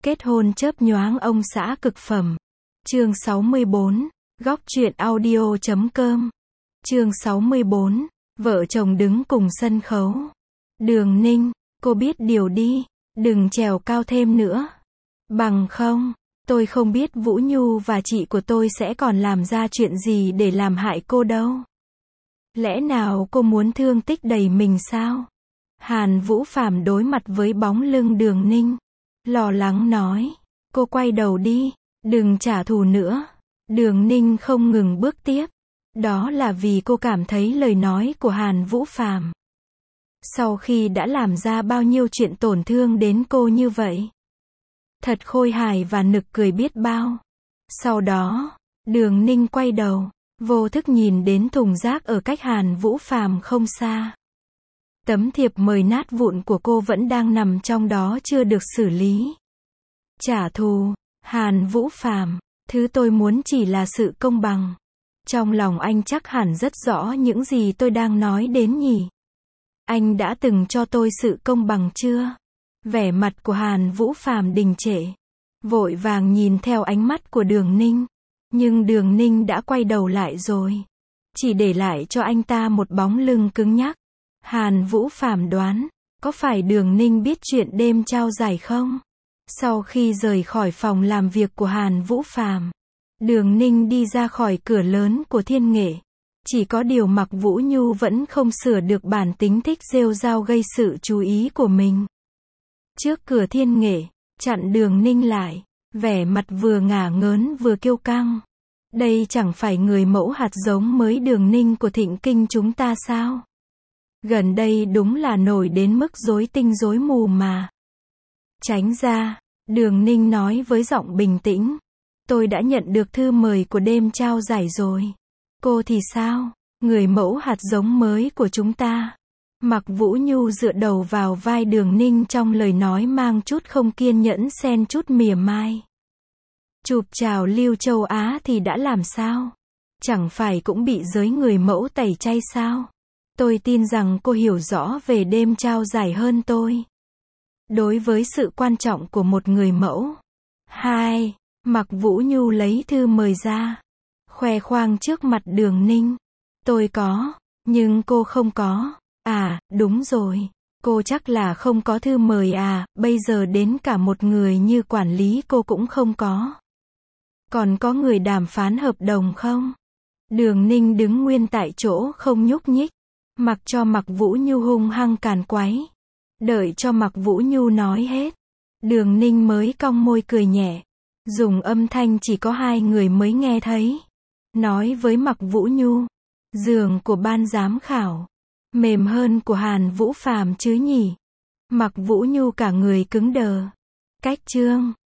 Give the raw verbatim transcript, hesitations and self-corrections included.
Kết hôn chớp nhoáng ông xã cực phẩm. Chương sáu mươi bốn, góc truyện audio chấm com. Chương sáu mươi bốn, vợ chồng đứng cùng sân khấu. Đường Ninh, cô biết điều đi, đừng trèo cao thêm nữa. Bằng không, tôi không biết Vũ Nhu và chị của tôi sẽ còn làm ra chuyện gì để làm hại cô đâu. Lẽ nào cô muốn thương tích đầy mình sao? Hàn Vũ Phàm đối mặt với bóng lưng Đường Ninh, lo lắng nói, cô quay đầu đi, đừng trả thù nữa. Đường Ninh không ngừng bước tiếp. Đó là vì cô cảm thấy lời nói của Hàn Vũ Phàm, sau khi đã làm ra bao nhiêu chuyện tổn thương đến cô như vậy, thật khôi hài và nực cười biết bao. Sau đó, Đường Ninh quay đầu, vô thức nhìn đến thùng rác ở cách Hàn Vũ Phàm không xa. Tấm thiệp mời nát vụn của cô vẫn đang nằm trong đó chưa được xử lý. Trả thù, Hàn Vũ Phàm, thứ tôi muốn chỉ là sự công bằng. Trong lòng anh chắc hẳn rất rõ những gì tôi đang nói đến nhỉ. Anh đã từng cho tôi sự công bằng chưa? Vẻ mặt của Hàn Vũ Phàm đình trệ, vội vàng nhìn theo ánh mắt của Đường Ninh. Nhưng Đường Ninh đã quay đầu lại rồi, chỉ để lại cho anh ta một bóng lưng cứng nhắc. Hàn Vũ Phàm đoán, có phải Đường Ninh biết chuyện đêm trao giải không? Sau khi rời khỏi phòng làm việc của Hàn Vũ Phàm, Đường Ninh đi ra khỏi cửa lớn của Thiên Nghệ. Chỉ có điều Mạc Vũ Nhu vẫn không sửa được bản tính thích rêu rao gây sự chú ý của mình. Trước cửa Thiên Nghệ, chặn Đường Ninh lại, vẻ mặt vừa ngả ngớn vừa kiêu căng. Đây chẳng phải người mẫu hạt giống mới Đường Ninh của Thịnh Kinh chúng ta sao? Gần đây đúng là nổi đến mức rối tinh rối mù mà. Tránh ra, Đường Ninh nói với giọng bình tĩnh. Tôi đã nhận được thư mời của đêm trao giải rồi. Cô thì sao? Người mẫu hạt giống mới của chúng ta. Mạc Vũ Nhu dựa đầu vào vai Đường Ninh trong lời nói mang chút không kiên nhẫn xen chút mỉa mai. Chụp chào Lưu Châu Á thì đã làm sao? Chẳng phải cũng bị giới người mẫu tẩy chay sao? Tôi tin rằng cô hiểu rõ về đêm trao giải hơn tôi. Đối với sự quan trọng của một người mẫu. Hai, Mạc Vũ Nhu lấy thư mời ra, khoe khoang trước mặt Đường Ninh. Tôi có, nhưng cô không có. À, đúng rồi, cô chắc là không có thư mời à, bây giờ đến cả một người như quản lý cô cũng không có. Còn có người đàm phán hợp đồng không? Đường Ninh đứng nguyên tại chỗ không nhúc nhích, mặc cho Mạc Vũ Nhu hung hăng càn quấy. Đợi cho Mạc Vũ Nhu nói hết, Đường Ninh mới cong môi cười nhẹ, dùng âm thanh chỉ có hai người mới nghe thấy. Nói với Mạc Vũ Nhu, giường của ban giám khảo mềm hơn của Hàn Vũ Phàm chứ nhỉ? Mạc Vũ Nhu cả người cứng đờ. Cách chương